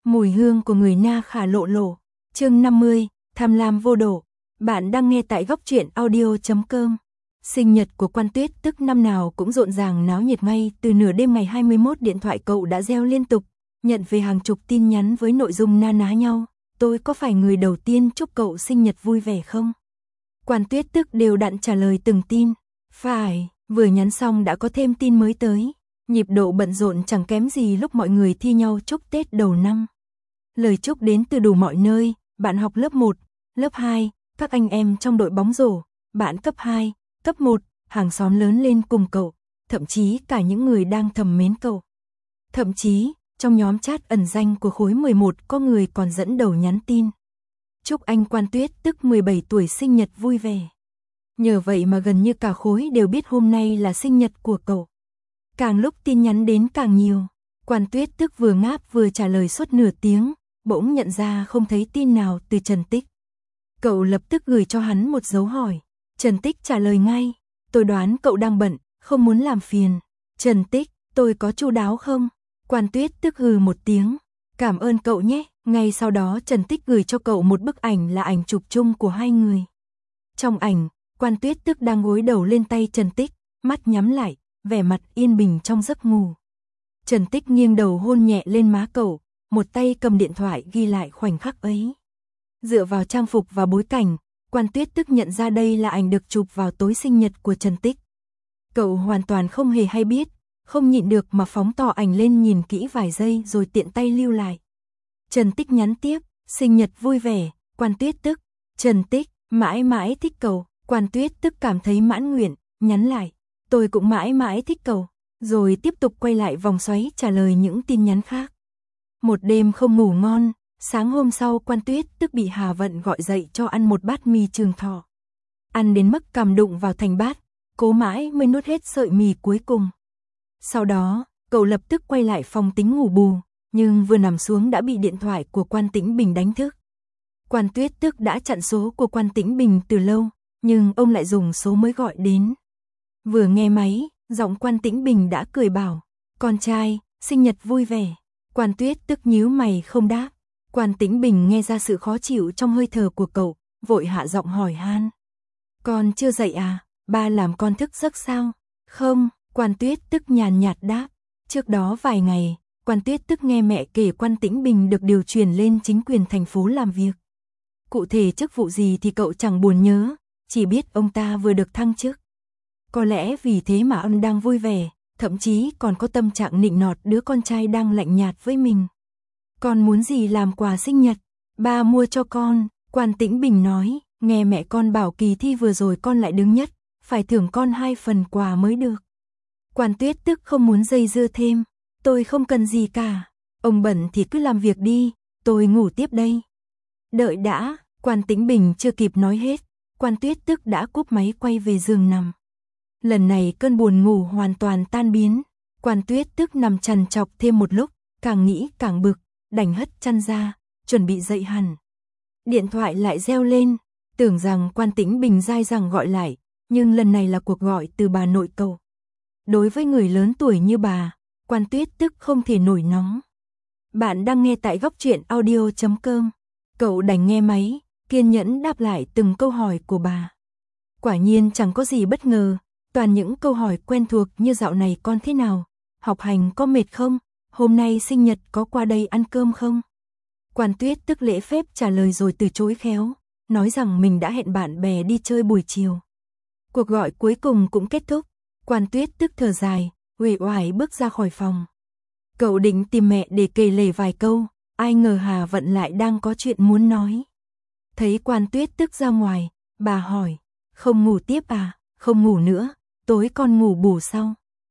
Mùi hương của người Na Khả lộ lộ. Chương 50, tham lam vô độ. Bạn đang nghe tại góc truyện audio.com. Sinh nhật của Quan Tuyết Tức năm nào cũng rộn ràng náo nhiệt, ngay từ nửa đêm ngày 21 điện thoại cậu đã reo liên tục, nhận về hàng chục tin nhắn với nội dung na ná nhau. Tôi có phải người đầu tiên chúc cậu sinh nhật vui vẻ không? Quan Tuyết Tức đều đặn trả lời từng tin. Phải, vừa nhắn xong đã có thêm tin mới tới. Nhịp độ bận rộn chẳng kém gì lúc mọi người thi nhau chúc Tết đầu năm. Lời chúc đến từ đủ mọi nơi, bạn học lớp 1, lớp 2, các anh em trong đội bóng rổ, bạn cấp 2, cấp 1, hàng xóm lớn lên cùng cậu, thậm chí cả những người đang thầm mến cậu. Thậm chí, trong nhóm chat ẩn danh của khối 11 có người còn dẫn đầu nhắn tin. Chúc anh Quan Tuyết Tức 17 tuổi sinh nhật vui vẻ. Nhờ vậy mà gần như cả khối đều biết hôm nay là sinh nhật của cậu. Càng lúc tin nhắn đến càng nhiều, Quan Tuyết Tức vừa ngáp vừa trả lời suốt nửa tiếng, bỗng nhận ra không thấy tin nào từ Trần Tích. Cậu lập tức gửi cho hắn một dấu hỏi. Trần Tích trả lời ngay, tôi đoán cậu đang bận, không muốn làm phiền. Trần Tích, tôi có chu đáo không? Quan Tuyết Tức hừ một tiếng, cảm ơn cậu nhé. Ngay sau đó Trần Tích gửi cho cậu một bức ảnh là ảnh chụp chung của hai người. Trong ảnh, Quan Tuyết Tức đang gối đầu lên tay Trần Tích, mắt nhắm lại, vẻ mặt yên bình trong giấc ngủ. Trần Tích nghiêng đầu hôn nhẹ lên má cậu, một tay cầm điện thoại ghi lại khoảnh khắc ấy. Dựa vào trang phục và bối cảnh, Quan Tuyết Tức nhận ra đây là ảnh được chụp vào tối sinh nhật của Trần Tích. Cậu hoàn toàn không hề hay biết, không nhịn được mà phóng to ảnh lên nhìn kỹ vài giây rồi tiện tay lưu lại. Trần Tích nhắn tiếp, sinh nhật vui vẻ, Quan Tuyết Tức. Trần Tích, mãi mãi thích cậu. Quan Tuyết Tức cảm thấy mãn nguyện, nhắn lại, tôi cũng mãi mãi thích cậu. Rồi tiếp tục quay lại vòng xoáy trả lời những tin nhắn khác. Một đêm không ngủ ngon, sáng hôm sau Quan Tuyết Tức bị Hà Vận gọi dậy cho ăn một bát mì Trường Thọ. Ăn đến mức cằm đụng vào thành bát, cố mãi mới nuốt hết sợi mì cuối cùng. Sau đó, cậu lập tức quay lại phòng Tính ngủ bù, nhưng vừa nằm xuống đã bị điện thoại của Quan Tĩnh Bình đánh thức. Quan Tuyết Tức đã chặn số của Quan Tĩnh Bình từ lâu, nhưng ông lại dùng số mới gọi đến. Vừa nghe máy, giọng Quan Tĩnh Bình đã cười bảo, con trai, sinh nhật vui vẻ. Quan Tuyết Tức nhíu mày không đáp. Quan Tĩnh Bình nghe ra sự khó chịu trong hơi thở của cậu, vội hạ giọng hỏi han. Con chưa dậy à, ba làm con thức giấc sao? Không, Quan Tuyết Tức nhàn nhạt đáp. Trước đó vài ngày, Quan Tuyết Tức nghe mẹ kể Quan Tĩnh Bình được điều chuyển lên chính quyền thành phố làm việc. Cụ thể chức vụ gì thì cậu chẳng buồn nhớ, chỉ biết ông ta vừa được thăng chức. Có lẽ vì thế mà ông đang vui vẻ, thậm chí còn có tâm trạng nịnh nọt đứa con trai đang lạnh nhạt với mình. Con muốn gì làm quà sinh nhật? Ba mua cho con, Quan Tĩnh Bình nói, nghe mẹ con bảo kỳ thi vừa rồi con lại đứng nhất, phải thưởng con 2 phần quà mới được. Quan Tuyết Tức không muốn dây dưa thêm, tôi không cần gì cả, ông bận thì cứ làm việc đi, tôi ngủ tiếp đây. Đợi đã, Quan Tĩnh Bình chưa kịp nói hết, Quan Tuyết Tức đã cúp máy quay về giường nằm. Lần này cơn buồn ngủ hoàn toàn tan biến, Quan Tuyết Tức nằm trằn trọc thêm một lúc, càng nghĩ càng bực, đành hất chăn ra, chuẩn bị dậy hẳn. Điện thoại lại reo lên, tưởng rằng Quan Tĩnh Bình dai dẳng gọi lại, nhưng lần này là cuộc gọi từ bà nội cậu. Đối với người lớn tuổi như bà, Quan Tuyết Tức không thể nổi nóng. Bạn đang nghe tại góc truyện audio.com. Cậu đành nghe máy, kiên nhẫn đáp lại từng câu hỏi của bà. Quả nhiên chẳng có gì bất ngờ, toàn những câu hỏi quen thuộc như dạo này con thế nào, học hành có mệt không, hôm nay sinh nhật có qua đây ăn cơm không. Quan Tuyết Tức lễ phép trả lời rồi từ chối khéo, nói rằng mình đã hẹn bạn bè đi chơi buổi chiều. Cuộc gọi cuối cùng cũng kết thúc, Quan Tuyết Tức thở dài, uể oải bước ra khỏi phòng. Cậu định tìm mẹ để kể lể vài câu, ai ngờ Hà Vận lại đang có chuyện muốn nói. Thấy Quan Tuyết Tức ra ngoài, bà hỏi, không ngủ tiếp à? Không ngủ nữa, tối con ngủ bù sau.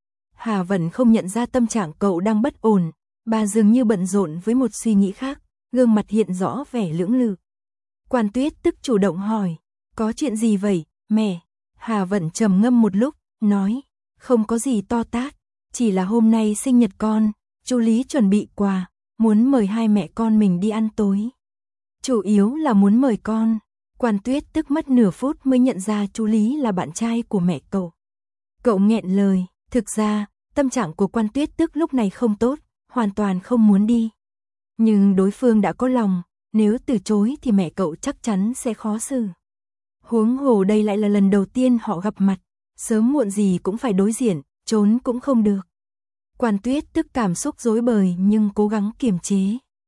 Hà Vận không nhận ra tâm trạng cậu đang bất ổn, bà dường như bận rộn với một suy nghĩ khác, gương mặt hiện rõ vẻ lưỡng lự. Quan Tuyết Tức chủ động hỏi, có chuyện gì vậy, mẹ? Hà Vận trầm ngâm một lúc, nói, không có gì to tát, chỉ là hôm nay sinh nhật con, chú Lý chuẩn bị quà, muốn mời hai mẹ con mình đi ăn tối. Chủ yếu là muốn mời con. Quan Tuyết Tức mất nửa phút mới nhận ra chú Lý là bạn trai của mẹ cậu. Cậu nghẹn lời, thực ra, tâm trạng của Quan Tuyết Tức lúc này không tốt, hoàn toàn không muốn đi. Nhưng đối phương đã có lòng, nếu từ chối thì mẹ cậu chắc chắn sẽ khó xử. Huống hồ đây lại là lần đầu tiên họ gặp mặt, sớm muộn gì cũng phải đối diện, trốn cũng không được. Quan Tuyết tức cảm xúc rối bời nhưng cố gắng kiềm chế.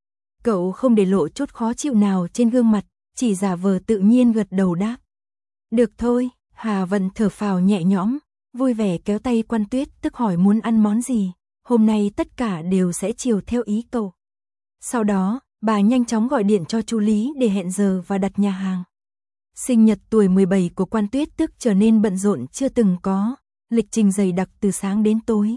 Cậu không để lộ chút khó chịu nào trên gương mặt, chỉ giả vờ tự nhiên gật đầu đáp. Được thôi, Hà Vận thở phào nhẹ nhõm, vui vẻ kéo tay Quan Tuyết tức hỏi muốn ăn món gì, hôm nay tất cả đều sẽ chiều theo ý cậu. Sau đó, bà nhanh chóng gọi điện cho chú Lý để hẹn giờ và đặt nhà hàng. Sinh nhật tuổi 17 của Quan Tuyết tức trở nên bận rộn chưa từng có, lịch trình dày đặc từ sáng đến tối.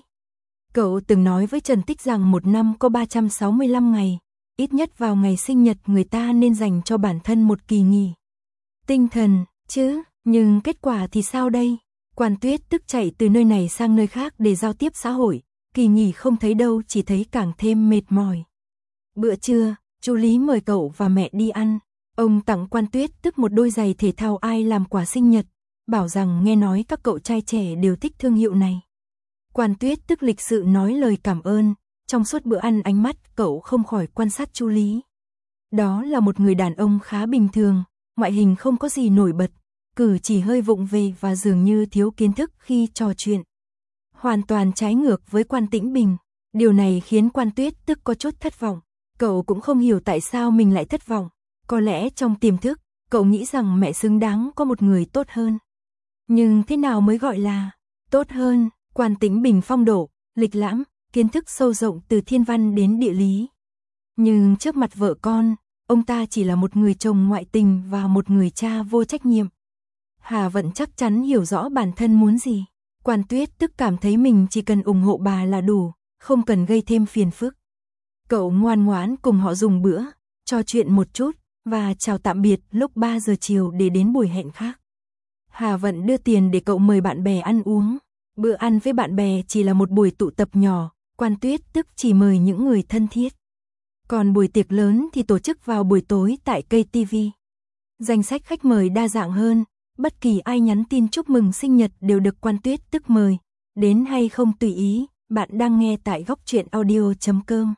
Cậu từng nói với Trần Tích rằng một năm có 365 ngày, ít nhất vào ngày sinh nhật người ta nên dành cho bản thân một kỳ nghỉ tinh thần, chứ, nhưng kết quả thì sao đây? Quan Tuyết tức chạy từ nơi này sang nơi khác để giao tiếp xã hội, kỳ nghỉ không thấy đâu chỉ thấy càng thêm mệt mỏi. Bữa trưa, chú Lý mời cậu và mẹ đi ăn, ông tặng Quan Tuyết tức một đôi giày thể thao ai làm quà sinh nhật, bảo rằng nghe nói các cậu trai trẻ đều thích thương hiệu này. Quan Tuyết tức lịch sự nói lời cảm ơn, trong suốt bữa ăn ánh mắt cậu không khỏi quan sát chú Lý. Đó là một người đàn ông khá bình thường, ngoại hình không có gì nổi bật, cử chỉ hơi vụng về và dường như thiếu kiến thức khi trò chuyện. Hoàn toàn trái ngược với Quan Tĩnh Bình, điều này khiến Quan Tuyết tức có chút thất vọng. Cậu cũng không hiểu tại sao mình lại thất vọng, có lẽ trong tiềm thức, cậu nghĩ rằng mẹ xứng đáng có một người tốt hơn. Nhưng thế nào mới gọi là tốt hơn? Quan Tĩnh Bình phong độ, lịch lãm, kiến thức sâu rộng từ thiên văn đến địa lý. Nhưng trước mặt vợ con, ông ta chỉ là một người chồng ngoại tình và một người cha vô trách nhiệm. Hà Vận chắc chắn hiểu rõ bản thân muốn gì. Quan Tuyết tức cảm thấy mình chỉ cần ủng hộ bà là đủ, không cần gây thêm phiền phức. Cậu ngoan ngoãn cùng họ dùng bữa, trò chuyện một chút, và chào tạm biệt lúc 3 giờ chiều để đến buổi hẹn khác. Hà Vận đưa tiền để cậu mời bạn bè ăn uống. Bữa ăn với bạn bè chỉ là một buổi tụ tập nhỏ, Quan Tuyết tức chỉ mời những người thân thiết. Còn buổi tiệc lớn thì tổ chức vào buổi tối tại KTV. Danh sách khách mời đa dạng hơn, bất kỳ ai nhắn tin chúc mừng sinh nhật đều được Quan Tuyết tức mời. Đến hay không tùy ý, bạn đang nghe tại Góc Truyện Audio.com.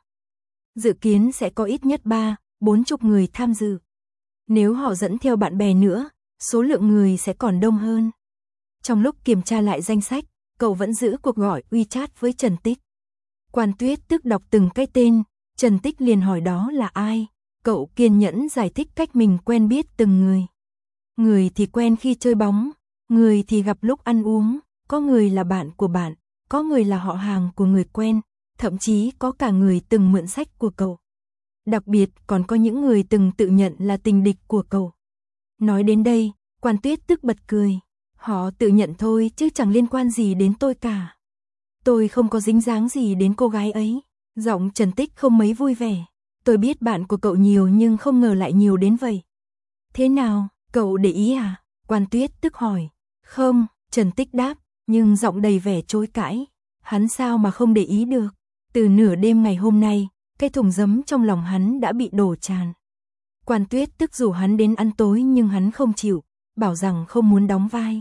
Dự kiến sẽ có ít nhất 3-40 người tham dự. Nếu họ dẫn theo bạn bè nữa, số lượng người sẽ còn đông hơn. Trong lúc kiểm tra lại danh sách, cậu vẫn giữ cuộc gọi WeChat với Trần Tích. Quan Tuyết tức đọc từng cái tên, Trần Tích liền hỏi đó là ai. Cậu kiên nhẫn giải thích cách mình quen biết từng người. Người thì quen khi chơi bóng, người thì gặp lúc ăn uống, có người là bạn của bạn, có người là họ hàng của người quen, thậm chí có cả người từng mượn sách của cậu. Đặc biệt còn có những người từng tự nhận là tình địch của cậu. Nói đến đây, Quan Tuyết tức bật cười. Họ tự nhận thôi chứ chẳng liên quan gì đến tôi cả. Tôi không có dính dáng gì đến cô gái ấy. Giọng Trần Tích không mấy vui vẻ. Tôi biết bạn của cậu nhiều nhưng không ngờ lại nhiều đến vậy. Thế nào, cậu để ý à? Quan Tuyết tức hỏi. Không, Trần Tích đáp, nhưng giọng đầy vẻ chối cãi. Hắn sao mà không để ý được? Từ nửa đêm ngày hôm nay, cái thùng giấm trong lòng hắn đã bị đổ tràn. Quan Tuyết tức rủ hắn đến ăn tối nhưng hắn không chịu, bảo rằng không muốn đóng vai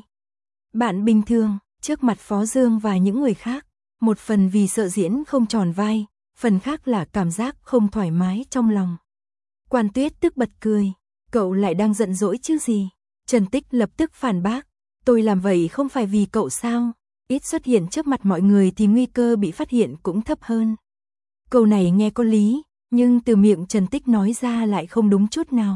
bạn bình thường trước mặt Phó Dương và những người khác, một phần vì sợ diễn không tròn vai, phần khác là cảm giác không thoải mái trong lòng. Quan Tuyết tức bật cười, cậu lại đang giận dỗi chứ gì? Trần Tích lập tức phản bác, tôi làm vậy không phải vì cậu sao? Ít xuất hiện trước mặt mọi người thì nguy cơ bị phát hiện cũng thấp hơn. Câu này nghe có lý, nhưng từ miệng Trần Tích nói ra lại không đúng chút nào.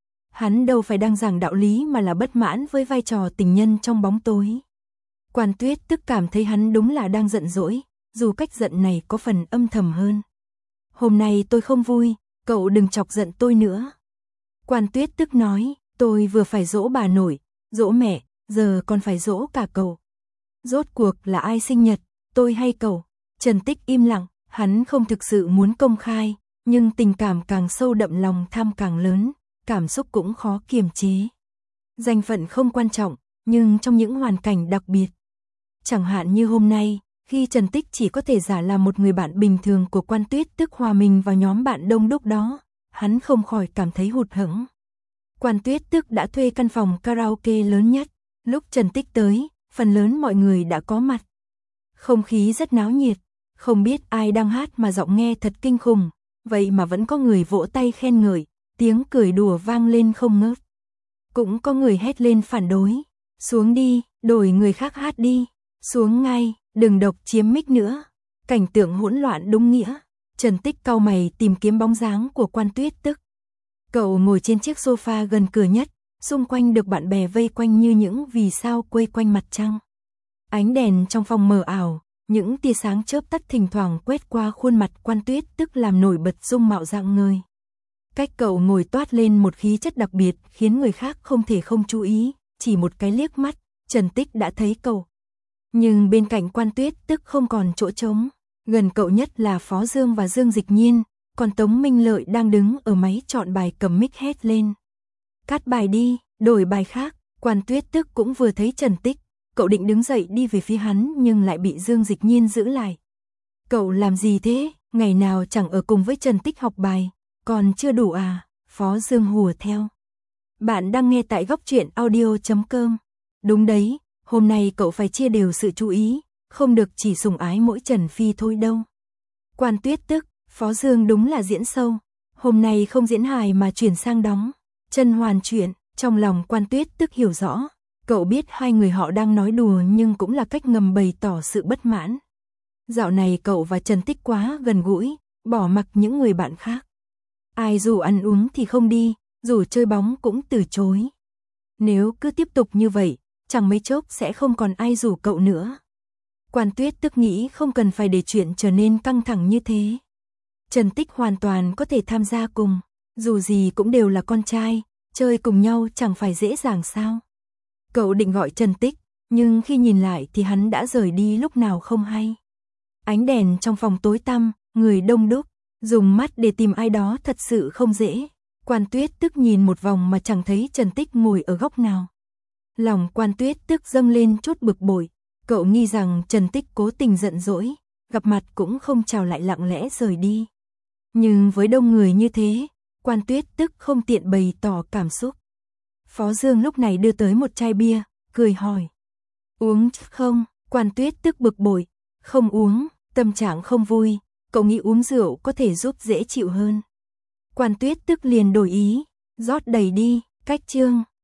Hắn đâu phải đang giảng đạo lý mà là bất mãn với vai trò tình nhân trong bóng tối. Quan Tuyết tức cảm thấy hắn đúng là đang giận dỗi, dù cách giận này có phần âm thầm hơn. Hôm nay tôi không vui, cậu đừng chọc giận tôi nữa. Quan Tuyết tức nói, tôi vừa phải dỗ bà nội, dỗ mẹ, giờ còn phải dỗ cả cậu. Rốt cuộc là ai sinh nhật, tôi hay cậu? Trần Tích im lặng, hắn không thực sự muốn công khai, nhưng tình cảm càng sâu đậm lòng tham càng lớn, cảm xúc cũng khó kiềm chế. Danh phận không quan trọng, nhưng trong những hoàn cảnh đặc biệt. Chẳng hạn như hôm nay, khi Trần Tích chỉ có thể giả làm một người bạn bình thường của Quan Tuyết tức hòa mình vào nhóm bạn đông đúc đó, hắn không khỏi cảm thấy hụt hẫng. Quan Tuyết tức đã thuê căn phòng karaoke lớn nhất, lúc Trần Tích tới, phần lớn mọi người đã có mặt. Không khí rất náo nhiệt, không biết ai đang hát mà giọng nghe thật kinh khủng, vậy mà vẫn có người vỗ tay khen ngợi, tiếng cười đùa vang lên không ngớt. Cũng có người hét lên phản đối, xuống đi, đổi người khác hát đi, xuống ngay, đừng độc chiếm mic nữa. Cảnh tượng hỗn loạn đúng nghĩa. Trần Tích cau mày tìm kiếm bóng dáng của Quan Tuyết Tức. Cậu ngồi trên chiếc sofa gần cửa nhất, xung quanh được bạn bè vây quanh như những vì sao quây quanh mặt trăng. Ánh đèn trong phòng mờ ảo, những tia sáng chớp tắt thỉnh thoảng quét qua khuôn mặt Quan Tuyết Tức làm nổi bật dung mạo rạng ngời. Cách cậu ngồi toát lên một khí chất đặc biệt khiến người khác không thể không chú ý, chỉ một cái liếc mắt, Trần Tích đã thấy cậu. Nhưng bên cạnh Quan Tuyết Tức không còn chỗ trống, gần cậu nhất là Phó Dương và Dương Dịch Nhiên, còn Tống Minh Lợi đang đứng ở máy chọn bài cầm mic hét lên. Cắt bài đi, đổi bài khác. Quan Tuyết Tức cũng vừa thấy Trần Tích, cậu định đứng dậy đi về phía hắn nhưng lại bị Dương Dịch Nhiên giữ lại. Cậu làm gì thế, ngày nào chẳng ở cùng với Trần Tích học bài, còn chưa đủ à? Phó Dương hùa theo. Bạn đang nghe tại góc truyện audio.com. Đúng đấy, hôm nay cậu phải chia đều sự chú ý, không được chỉ sủng ái mỗi Trần Phi thôi đâu. Quan Tuyết Tức, Phó Dương đúng là diễn sâu, hôm nay không diễn hài mà chuyển sang đóng chân hoàn chuyện. Trong lòng Quan Tuyết Tức hiểu rõ, cậu biết hai người họ đang nói đùa nhưng cũng là cách ngầm bày tỏ sự bất mãn. Dạo này cậu và Trần Tích quá gần gũi, bỏ mặc những người bạn khác. Ai rủ ăn uống thì không đi, rủ chơi bóng cũng từ chối. Nếu cứ tiếp tục như vậy, chẳng mấy chốc sẽ không còn ai rủ cậu nữa. Quan Tuyết Tức nghĩ không cần phải để chuyện trở nên căng thẳng như thế. Trần Tích hoàn toàn có thể tham gia cùng, dù gì cũng đều là con trai, chơi cùng nhau chẳng phải dễ dàng sao. Cậu định gọi Trần Tích, nhưng khi nhìn lại thì hắn đã rời đi lúc nào không hay. Ánh đèn trong phòng tối tăm, người đông đúc, dùng mắt để tìm ai đó thật sự không dễ. Quan Tuyết Tức nhìn một vòng mà chẳng thấy Trần Tích ngồi ở góc nào. Lòng Quan Tuyết Tức dâng lên chút bực bội, cậu nghi rằng Trần Tích cố tình giận dỗi, gặp mặt cũng không chào lại lặng lẽ rời đi. Nhưng với đông người như thế, Quan Tuyết Tức không tiện bày tỏ cảm xúc. Phó Dương lúc này đưa tới một chai bia, cười hỏi. Uống không? Quan Tuyết Tức bực bội. Không uống, tâm trạng không vui, cậu nghĩ uống rượu có thể giúp dễ chịu hơn. Quan Tuyết Tức liền đổi ý, rót đầy đi, cách chương.